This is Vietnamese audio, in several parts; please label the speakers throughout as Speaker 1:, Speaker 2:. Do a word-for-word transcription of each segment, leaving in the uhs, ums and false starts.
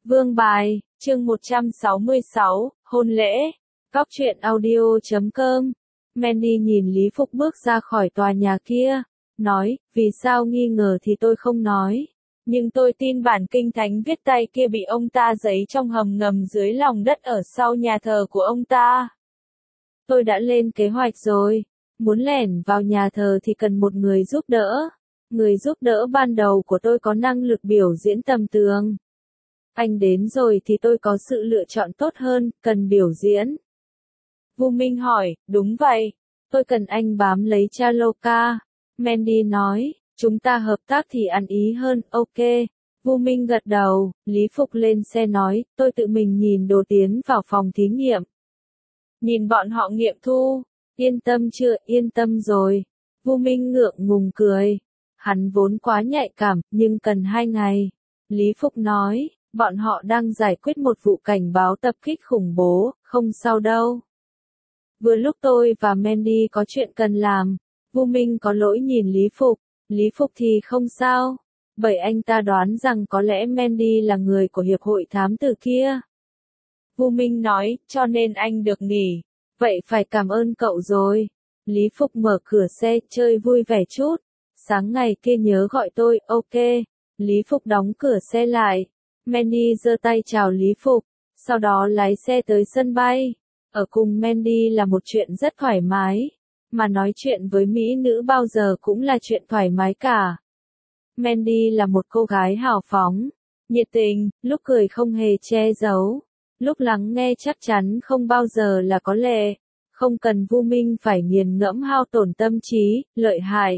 Speaker 1: Vương bài, chương một trăm sáu mươi sáu, hôn lễ. Góc truyện audio chấm com. Mandy nhìn Lý Phục bước ra khỏi tòa nhà kia, nói, vì sao nghi ngờ thì tôi không nói. Nhưng tôi tin bản kinh thánh viết tay kia bị ông ta giấy trong hầm ngầm dưới lòng đất ở sau nhà thờ của ông ta. Tôi đã lên kế hoạch rồi. Muốn lẻn vào nhà thờ thì cần một người giúp đỡ. Người giúp đỡ ban đầu của tôi có năng lực biểu diễn tầm tường. Anh đến rồi thì tôi có sự lựa chọn tốt hơn, cần biểu diễn. Vu Minh hỏi, đúng vậy. Tôi cần anh bám lấy Chaloka. Mandy nói, chúng ta hợp tác thì ăn ý hơn, ok. Vu Minh gật đầu, Lý Phục lên xe nói, tôi tự mình nhìn đồ tiến vào phòng thí nghiệm. Nhìn bọn họ nghiệm thu, yên tâm chưa, yên tâm rồi. Vu Minh ngượng ngùng cười. Hắn vốn quá nhạy cảm, nhưng cần hai ngày. Lý Phục nói, bọn họ đang giải quyết một vụ cảnh báo tập kích khủng bố, không sao đâu. Vừa lúc tôi và Mandy có chuyện cần làm, Vu Minh có lỗi nhìn Lý Phục, Lý Phục thì không sao, bởi anh ta đoán rằng có lẽ Mandy là người của hiệp hội thám tử kia. Vu Minh nói, cho nên anh được nghỉ, vậy phải cảm ơn cậu rồi. Lý Phục mở cửa xe, chơi vui vẻ chút, sáng ngày kia nhớ gọi tôi, ok. Lý Phục đóng cửa xe lại. Mandy giơ tay chào Lý Phục, sau đó lái xe tới sân bay. Ở cùng Mandy là một chuyện rất thoải mái, mà nói chuyện với mỹ nữ bao giờ cũng là chuyện thoải mái cả. Mandy là một cô gái hào phóng, nhiệt tình, lúc cười không hề che giấu, lúc lắng nghe chắc chắn không bao giờ là có lệ, không cần Vu Minh phải nghiền ngẫm hao tổn tâm trí, lợi hại.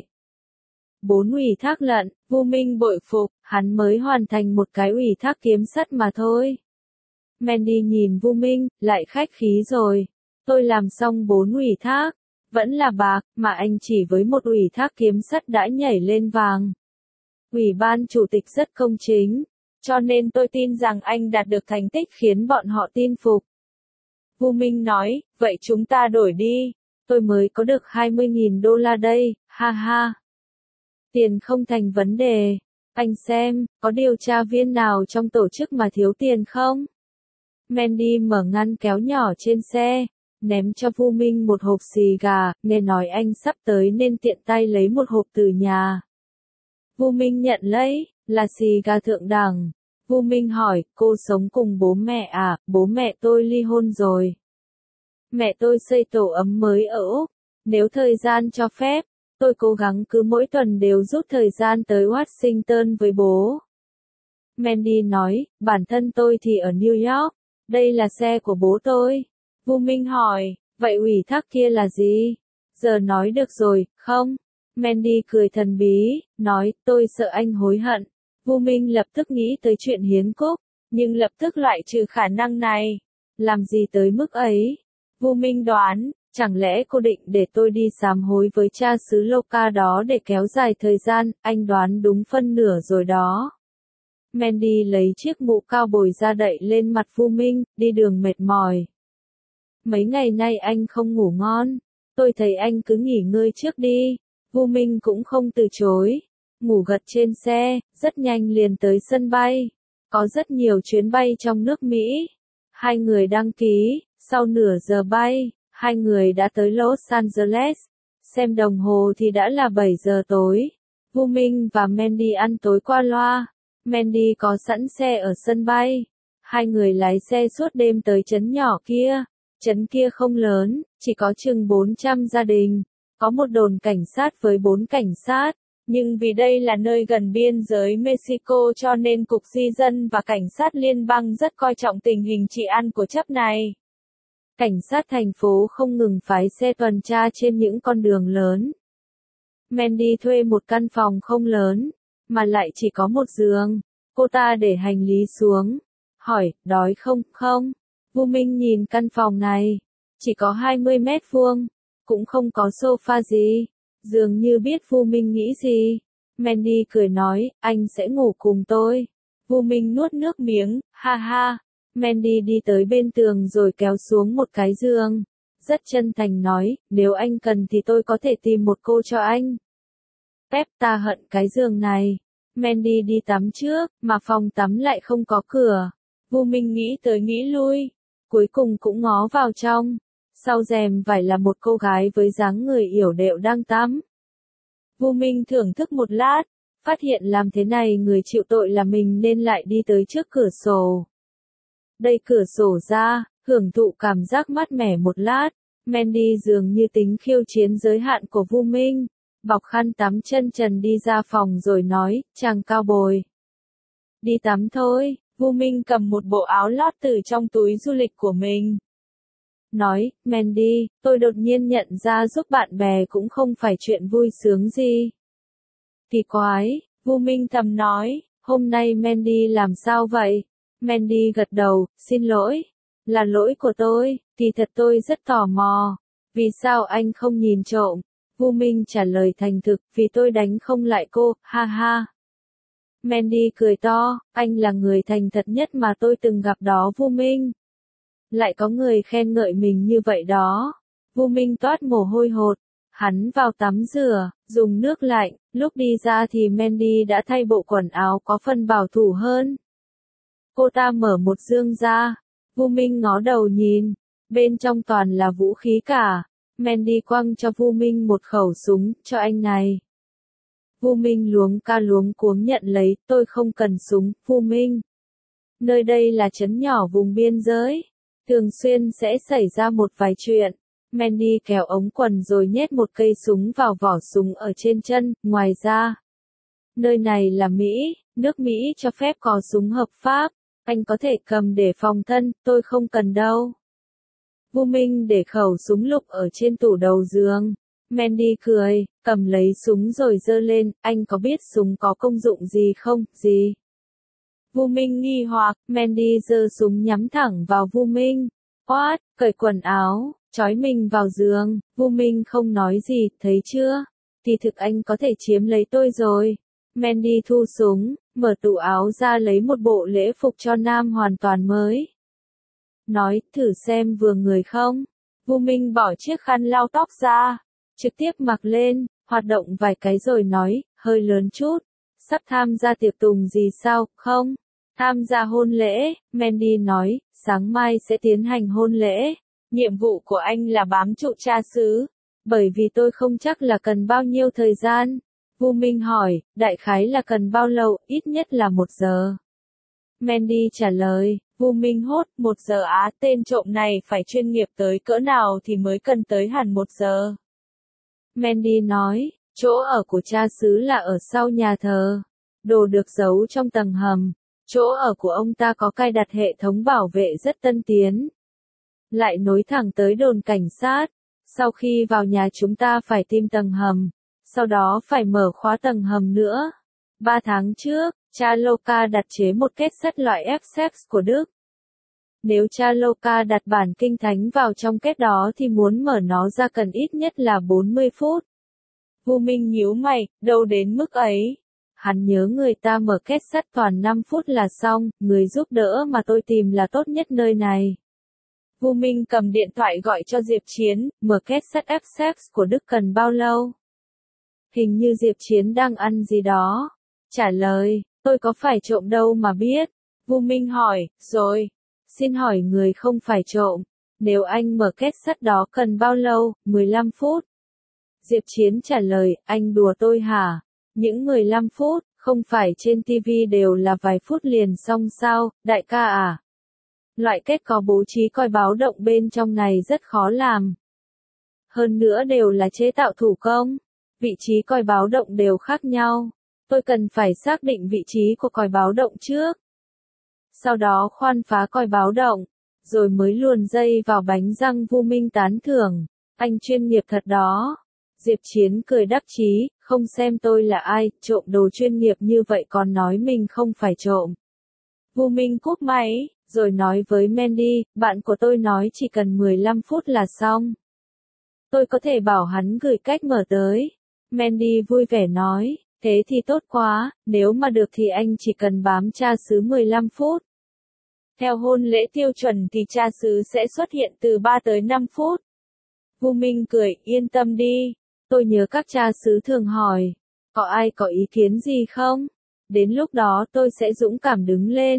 Speaker 1: Bốn ủy thác lận, Vu Minh bội phục, hắn mới hoàn thành một cái ủy thác kiếm sắt mà thôi. Mandy nhìn Vu Minh, lại khách khí rồi. Tôi làm xong bốn ủy thác, vẫn là bạc, mà anh chỉ với một ủy thác kiếm sắt đã nhảy lên vàng. Ủy ban chủ tịch rất công chính, cho nên tôi tin rằng anh đạt được thành tích khiến bọn họ tin phục. Vu Minh nói, vậy chúng ta đổi đi, tôi mới có được hai mươi nghìn đô la đây, ha ha. Tiền không thành vấn đề. Anh xem, có điều tra viên nào trong tổ chức mà thiếu tiền không? Mandy mở ngăn kéo nhỏ trên xe, ném cho Vu Minh một hộp xì gà, nghe nói anh sắp tới nên tiện tay lấy một hộp từ nhà. Vu Minh nhận lấy, là xì gà thượng đẳng. Vu Minh hỏi, cô sống cùng bố mẹ à? Bố mẹ tôi ly hôn rồi. Mẹ tôi xây tổ ấm mới ở Úc, nếu thời gian cho phép. Tôi cố gắng cứ mỗi tuần đều rút thời gian tới Washington với bố. Mandy nói, bản thân tôi thì ở New York, đây là xe của bố tôi. Vu Minh hỏi, vậy ủy thác kia là gì? Giờ nói được rồi, không? Mandy cười thần bí, nói, tôi sợ anh hối hận. Vu Minh lập tức nghĩ tới chuyện hiến cúc, nhưng lập tức loại trừ khả năng này. Làm gì tới mức ấy? Vu Minh đoán, chẳng lẽ cô định để tôi đi sám hối với cha xứ Loka đó để kéo dài thời gian, anh đoán đúng phân nửa rồi đó. Mandy lấy chiếc mũ cao bồi ra đậy lên mặt Vu Minh, đi đường mệt mỏi. Mấy ngày nay anh không ngủ ngon, tôi thấy anh cứ nghỉ ngơi trước đi. Vu Minh cũng không từ chối, ngủ gật trên xe, rất nhanh liền tới sân bay. Có rất nhiều chuyến bay trong nước Mỹ. Hai người đăng ký, sau nửa giờ bay. Hai người đã tới Los Angeles, xem đồng hồ thì đã là bảy giờ tối. Vu Minh và Mandy ăn tối qua loa. Mandy có sẵn xe ở sân bay. Hai người lái xe suốt đêm tới trấn nhỏ kia. Trấn kia không lớn, chỉ có chừng bốn trăm gia đình. Có một đồn cảnh sát với bốn cảnh sát. Nhưng vì đây là nơi gần biên giới Mexico cho nên Cục Di dân và Cảnh sát Liên bang rất coi trọng tình hình trị an của chấp này. Cảnh sát thành phố không ngừng phái xe tuần tra trên những con đường lớn. Mandy thuê một căn phòng không lớn, mà lại chỉ có một giường. Cô ta để hành lý xuống. Hỏi, đói không? Không. Vu Minh nhìn căn phòng này. Chỉ có hai mươi mét vuông. Cũng không có sofa gì. Dường như biết Vu Minh nghĩ gì. Mandy cười nói, anh sẽ ngủ cùng tôi. Vu Minh nuốt nước miếng, ha ha. Mandy đi tới bên tường rồi kéo xuống một cái giường. Rất chân thành nói, nếu anh cần thì tôi có thể tìm một cô cho anh. Pep ta hận cái giường này. Mandy đi tắm trước, mà phòng tắm lại không có cửa. Vu Minh nghĩ tới nghĩ lui, cuối cùng cũng ngó vào trong. Sau rèm vải là một cô gái với dáng người yểu điệu đang tắm. Vu Minh thưởng thức một lát, phát hiện làm thế này người chịu tội là mình nên lại đi tới trước cửa sổ. Đẩy cửa sổ ra, hưởng thụ cảm giác mát mẻ một lát, Mandy dường như tính khiêu chiến giới hạn của Vu Minh, bọc khăn tắm chân trần đi ra phòng rồi nói, chàng cao bồi. Đi tắm thôi, Vu Minh cầm một bộ áo lót từ trong túi du lịch của mình. Nói, Mandy, tôi đột nhiên nhận ra giúp bạn bè cũng không phải chuyện vui sướng gì. Kỳ quái, Vu Minh thầm nói, hôm nay Mandy làm sao vậy? Mandy gật đầu, xin lỗi. Là lỗi của tôi, kỳ thật tôi rất tò mò. Vì sao anh không nhìn trộm? Vu Minh trả lời thành thực, vì tôi đánh không lại cô, ha ha. Mandy cười to, anh là người thành thật nhất mà tôi từng gặp đó Vu Minh. Lại có người khen ngợi mình như vậy đó. Vu Minh toát mồ hôi hột. Hắn vào tắm rửa, dùng nước lạnh, lúc đi ra thì Mandy đã thay bộ quần áo có phần bảo thủ hơn. Cô ta mở một dương ra. Vu Minh ngó đầu nhìn. Bên trong toàn là vũ khí cả. Mandy quăng cho Vu Minh một khẩu súng, cho anh này. Vu Minh luống ca luống cuống nhận lấy, tôi không cần súng, Vu Minh. Nơi đây là trấn nhỏ vùng biên giới. Thường xuyên sẽ xảy ra một vài chuyện. Mandy kéo ống quần rồi nhét một cây súng vào vỏ súng ở trên chân, ngoài ra. Nơi này là Mỹ, nước Mỹ cho phép có súng hợp pháp. Anh có thể cầm để phòng thân, tôi không cần đâu. Vu Minh để khẩu súng lục ở trên tủ đầu giường. Mandy cười, cầm lấy súng rồi giơ lên, anh có biết súng có công dụng gì không, gì? Vu Minh nghi hoặc, Mandy giơ súng nhắm thẳng vào Vu Minh. What, cởi quần áo, trói mình vào giường, Vu Minh không nói gì, thấy chưa? Thì thực anh có thể chiếm lấy tôi rồi. Mandy thu súng, mở tủ áo ra lấy một bộ lễ phục cho nam hoàn toàn mới. Nói, thử xem vừa người không? Vu Minh bỏ chiếc khăn lau tóc ra, trực tiếp mặc lên, hoạt động vài cái rồi nói, hơi lớn chút. Sắp tham gia tiệc tùng gì sao, không? Tham gia hôn lễ, Mandy nói, sáng mai sẽ tiến hành hôn lễ. Nhiệm vụ của anh là bám trụ cha xứ. Bởi vì tôi không chắc là cần bao nhiêu thời gian. Vu Minh hỏi, đại khái là cần bao lâu, ít nhất là một giờ. Mandy trả lời, Vu Minh hốt, một giờ á, tên trộm này phải chuyên nghiệp tới cỡ nào thì mới cần tới hẳn một giờ. Mandy nói, chỗ ở của cha xứ là ở sau nhà thờ. Đồ được giấu trong tầng hầm. Chỗ ở của ông ta có cài đặt hệ thống bảo vệ rất tân tiến. Lại nối thẳng tới đồn cảnh sát. Sau khi vào nhà chúng ta phải tìm tầng hầm. Sau đó phải mở khóa tầng hầm nữa. Ba tháng trước, cha Loka đặt chế một kết sắt loại ép ét của Đức. Nếu cha Loka đặt bản kinh thánh vào trong kết đó thì muốn mở nó ra cần ít nhất là bốn mươi phút. Vu Minh nhíu mày, đâu đến mức ấy. Hắn nhớ người ta mở kết sắt toàn năm phút là xong, người giúp đỡ mà tôi tìm là tốt nhất nơi này. Vu Minh cầm điện thoại gọi cho Diệp Chiến, mở kết sắt ép ét của Đức cần bao lâu? Hình như Diệp Chiến đang ăn gì đó. Trả lời, tôi có phải trộm đâu mà biết. Vu Minh hỏi, rồi. Xin hỏi người không phải trộm. Nếu anh mở kết sắt đó cần bao lâu? mười lăm phút. Diệp Chiến trả lời, anh đùa tôi hả? Những mười lăm phút, không phải trên ti vi đều là vài phút liền xong sao, đại ca à? Loại kết có bố trí còi báo động bên trong này rất khó làm. Hơn nữa đều là chế tạo thủ công. Vị trí còi báo động đều khác nhau. Tôi cần phải xác định vị trí của còi báo động trước. Sau đó khoan phá còi báo động, rồi mới luồn dây vào bánh răng. Vu Minh tán thưởng, anh chuyên nghiệp thật đó. Diệp Chiến cười đắc chí, không xem tôi là ai, trộm đồ chuyên nghiệp như vậy còn nói mình không phải trộm. Vu Minh cúp máy, rồi nói với Mandy, bạn của tôi nói chỉ cần mười lăm phút là xong. Tôi có thể bảo hắn gửi cách mở tới. Mandy vui vẻ nói, thế thì tốt quá, nếu mà được thì anh chỉ cần bám cha xứ mười lăm phút. Theo hôn lễ tiêu chuẩn thì cha xứ sẽ xuất hiện từ ba tới năm phút. Vu Minh cười, yên tâm đi. Tôi nhớ các cha xứ thường hỏi, có ai có ý kiến gì không? Đến lúc đó tôi sẽ dũng cảm đứng lên.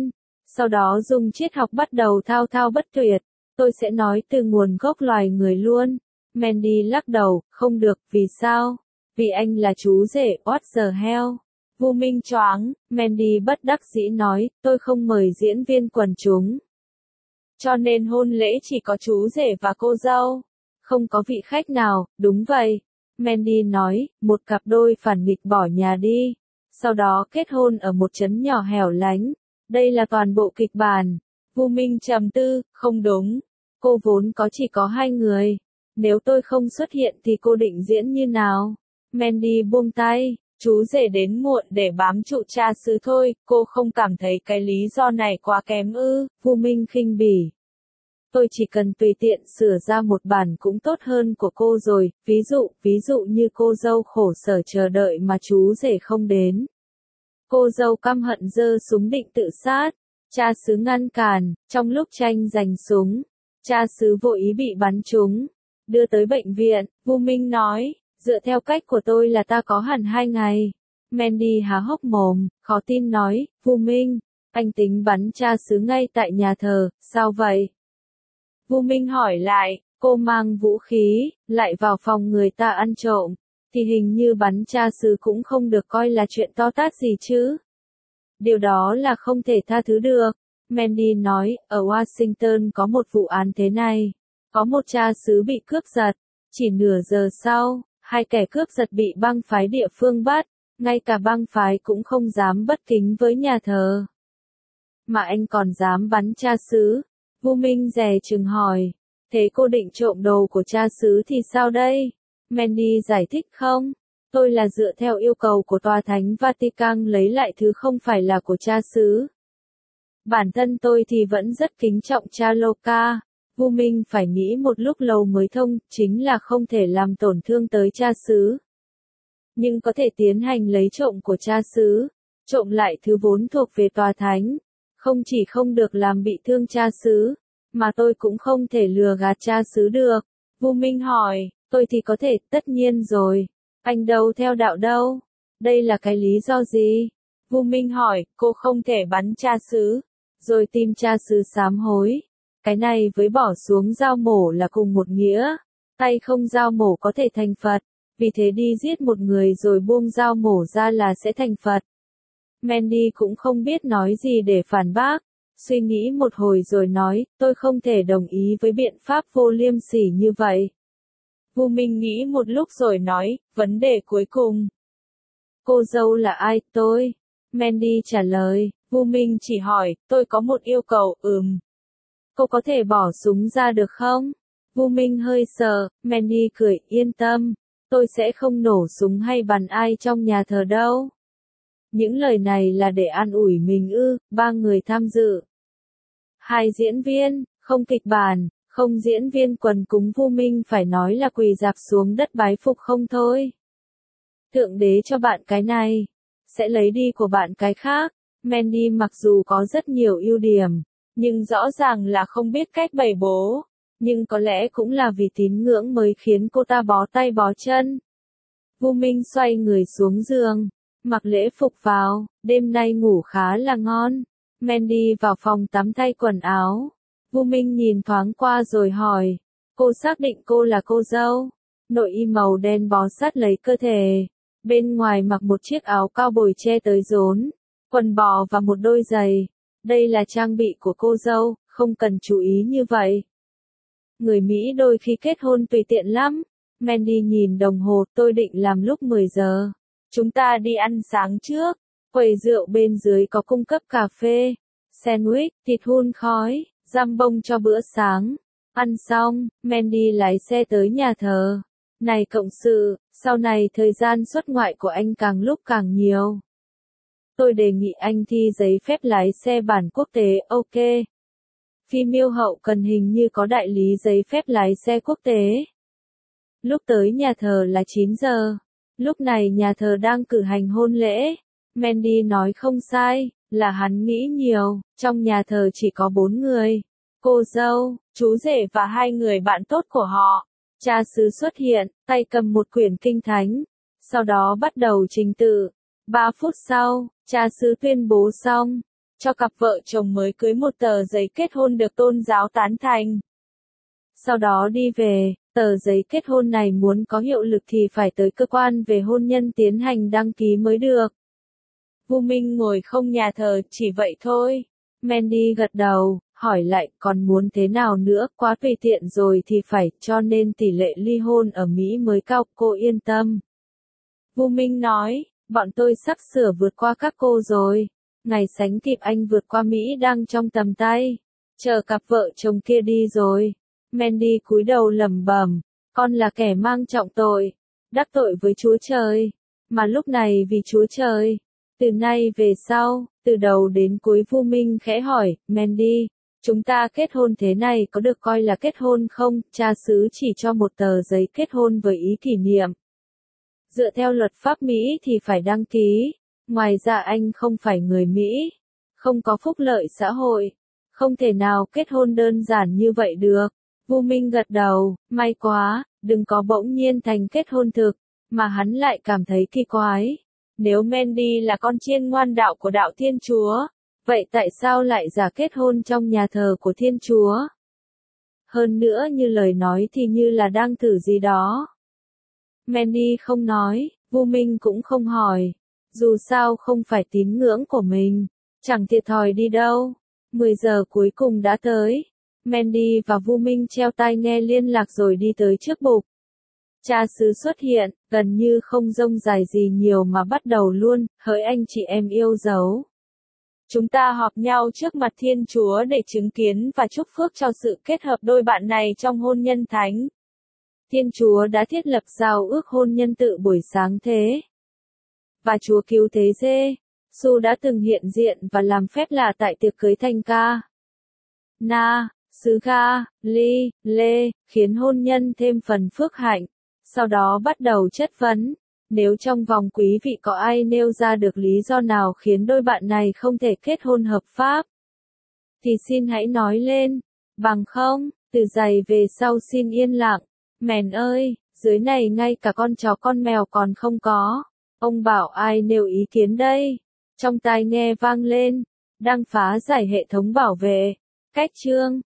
Speaker 1: sau đó dùng triết học bắt đầu thao thao bất tuyệt. Tôi sẽ nói từ nguồn gốc loài người luôn. Mandy lắc đầu, không được, vì sao? Vì anh là chú rể, what the hell? Vu Minh choáng, Mandy bất đắc dĩ nói, tôi không mời diễn viên quần chúng. Cho nên hôn lễ chỉ có chú rể và cô dâu. Không có vị khách nào, đúng vậy. Mandy nói, một cặp đôi phản nghịch bỏ nhà đi. Sau đó kết hôn ở một trấn nhỏ hẻo lánh. Đây là toàn bộ kịch bản. Vu Minh trầm tư, không đúng. Cô vốn có chỉ có hai người. Nếu tôi không xuất hiện thì cô định diễn như nào? Mandy buông tay. Chú rể đến muộn để bám trụ cha xứ thôi, cô không cảm thấy cái lý do này quá kém ư? Vu Minh khinh bỉ. Tôi chỉ cần tùy tiện sửa ra một bản cũng tốt hơn của cô rồi, ví dụ, ví dụ như cô dâu khổ sở chờ đợi mà chú rể không đến. Cô dâu căm hận giơ súng định tự sát, cha xứ ngăn cản, trong lúc tranh giành súng, cha xứ vô ý bị bắn trúng, đưa tới bệnh viện, Vu Minh nói, dựa theo cách của tôi là ta có hẳn hai ngày. Mandy há hốc mồm, khó tin nói, Vu Minh, anh tính bắn cha xứ ngay tại nhà thờ, sao vậy? Vu Minh hỏi lại, cô mang vũ khí, lại vào phòng người ta ăn trộm, thì hình như bắn cha xứ cũng không được coi là chuyện to tát gì chứ. Điều đó là không thể tha thứ được. Mandy nói, ở Washington có một vụ án thế này. Có một cha xứ bị cướp giật. Chỉ nửa giờ sau, hai kẻ cướp giật bị bang phái địa phương bắt. Ngay cả bang phái cũng không dám bất kính với nhà thờ. Mà anh còn dám bắn cha xứ. Vu Minh dè chừng hỏi. Thế cô định trộm đồ của cha xứ thì sao đây? Mandy giải thích không? Tôi là dựa theo yêu cầu của Tòa Thánh Vatican lấy lại thứ không phải là của cha xứ. Bản thân tôi thì vẫn rất kính trọng cha Luca. Vu Minh phải nghĩ một lúc lâu mới thông, chính là không thể làm tổn thương tới cha xứ. Nhưng có thể tiến hành lấy trộm của cha xứ, trộm lại thứ vốn thuộc về Tòa Thánh. Không chỉ không được làm bị thương cha xứ, mà tôi cũng không thể lừa gạt cha xứ được. Vu Minh hỏi, tôi thì có thể, tất nhiên rồi. Anh đâu theo đạo đâu? Đây là cái lý do gì? Vu Minh hỏi, cô không thể bắn cha xứ, rồi tìm cha xứ sám hối. Cái này với bỏ xuống dao mổ là cùng một nghĩa. Tay không dao mổ có thể thành Phật, vì thế đi giết một người rồi buông dao mổ ra là sẽ thành Phật. Mandy cũng không biết nói gì để phản bác. Suy nghĩ một hồi rồi nói, tôi không thể đồng ý với biện pháp vô liêm sỉ như vậy. Vu Minh nghĩ một lúc rồi nói, vấn đề cuối cùng. Cô dâu là ai, tôi? Mandy trả lời, Vu Minh chỉ hỏi, tôi có một yêu cầu, ừm. Cô có thể bỏ súng ra được không? Vu Minh hơi sợ, Mandy cười, yên tâm. Tôi sẽ không nổ súng hay bắn ai trong nhà thờ đâu. Những lời này là để an ủi mình ư, ba người tham dự. Hai diễn viên, không kịch bản, không diễn viên quần cúng Vu Minh phải nói là quỳ dạp xuống đất bái phục không thôi. Thượng đế cho bạn cái này, sẽ lấy đi của bạn cái khác. Mandy mặc dù có rất nhiều ưu điểm, nhưng rõ ràng là không biết cách bày bố. Nhưng có lẽ cũng là vì tín ngưỡng mới khiến cô ta bó tay bó chân. Vu Minh xoay người xuống giường, mặc lễ phục vào, đêm nay ngủ khá là ngon. Mandy vào phòng tắm thay quần áo. Vu Minh nhìn thoáng qua rồi hỏi, cô xác định cô là cô dâu. Nội y màu đen bó sát lấy cơ thể. Bên ngoài mặc một chiếc áo cao bồi che tới rốn, quần bò và một đôi giày. Đây là trang bị của cô dâu, không cần chú ý như vậy. Người Mỹ đôi khi kết hôn tùy tiện lắm. Mandy nhìn đồng hồ, tôi định làm lúc mười giờ. Chúng ta đi ăn sáng trước. Quầy rượu bên dưới có cung cấp cà phê, sandwich, thịt hun khói, giam bông cho bữa sáng. Ăn xong, Mandy lái xe tới nhà thờ. Này cộng sự, sau này thời gian xuất ngoại của anh càng lúc càng nhiều. Tôi đề nghị anh thi giấy phép lái xe bản quốc tế, ok. Phim yêu hậu cần hình như có đại lý giấy phép lái xe quốc tế. Lúc tới nhà thờ là chín giờ. Lúc này nhà thờ đang cử hành hôn lễ. Mandy nói không sai, là hắn nghĩ nhiều, trong nhà thờ chỉ có bốn người. Cô dâu, chú rể và hai người bạn tốt của họ. Cha xứ xuất hiện, tay cầm một quyển kinh thánh. Sau đó bắt đầu trình tự. Ba phút sau, cha xứ tuyên bố xong. cho cặp vợ chồng mới cưới một tờ giấy kết hôn được tôn giáo tán thành. Sau đó đi về, tờ giấy kết hôn này muốn có hiệu lực thì phải tới cơ quan về hôn nhân tiến hành đăng ký mới được. Vu Minh ngồi không nhà thờ, chỉ vậy thôi. Mandy gật đầu, hỏi lại, còn muốn thế nào nữa, quá tùy tiện rồi thì phải, cho nên tỷ lệ ly hôn ở Mỹ mới cao, cô yên tâm. Vu Minh nói, bọn tôi sắp sửa vượt qua các cô rồi. Ngày sánh kịp anh vượt qua Mỹ đang trong tầm tay. Chờ cặp vợ chồng kia đi rồi. Mandy cúi đầu lẩm bẩm, con là kẻ mang trọng tội, đắc tội với Chúa Trời. Mà lúc này vì Chúa Trời. Từ nay về sau, từ đầu đến cuối Vu Minh khẽ hỏi, Mandy, chúng ta kết hôn thế này có được coi là kết hôn không? Cha xứ chỉ cho một tờ giấy kết hôn với ý kỷ niệm. Dựa theo luật pháp Mỹ thì phải đăng ký. Ngoài ra anh không phải người Mỹ, không có phúc lợi xã hội, không thể nào kết hôn đơn giản như vậy được. Vu Minh gật đầu, may quá, đừng có bỗng nhiên thành kết hôn thực, mà hắn lại cảm thấy kỳ quái. Nếu Mandy là con chiên ngoan đạo của đạo Thiên Chúa, vậy tại sao lại giả kết hôn trong nhà thờ của Thiên Chúa? Hơn nữa như lời nói thì như là đang thử gì đó. Mandy không nói, Vu Minh cũng không hỏi. Dù sao không phải tín ngưỡng của mình, chẳng thiệt thòi đi đâu. mười giờ cuối cùng đã tới. Mandy và Vu Minh treo tai nghe liên lạc rồi đi tới trước bục. Cha xứ xuất hiện, gần như không rông dài gì nhiều mà bắt đầu luôn, hỡi anh chị em yêu dấu. Chúng ta họp nhau trước mặt Thiên Chúa để chứng kiến và chúc phước cho sự kết hợp đôi bạn này trong hôn nhân thánh. Thiên Chúa đã thiết lập giao ước hôn nhân tự buổi sáng thế. Và Chúa cứu thế Giê-xu đã từng hiện diện và làm phép lạ tại tiệc cưới thành Ca Na, xứ Ga-li-lê, khiến hôn nhân thêm phần phước hạnh. Sau đó bắt đầu chất vấn, nếu trong vòng quý vị có ai nêu ra được lý do nào khiến đôi bạn này không thể kết hôn hợp pháp, thì xin hãy nói lên, bằng không, từ giày về sau xin yên lặng. Mèn ơi, dưới này ngay cả con chó con mèo còn không có. Ông bảo ai nêu ý kiến đây? Trong tai nghe vang lên, đang phá giải hệ thống bảo vệ. Cách chương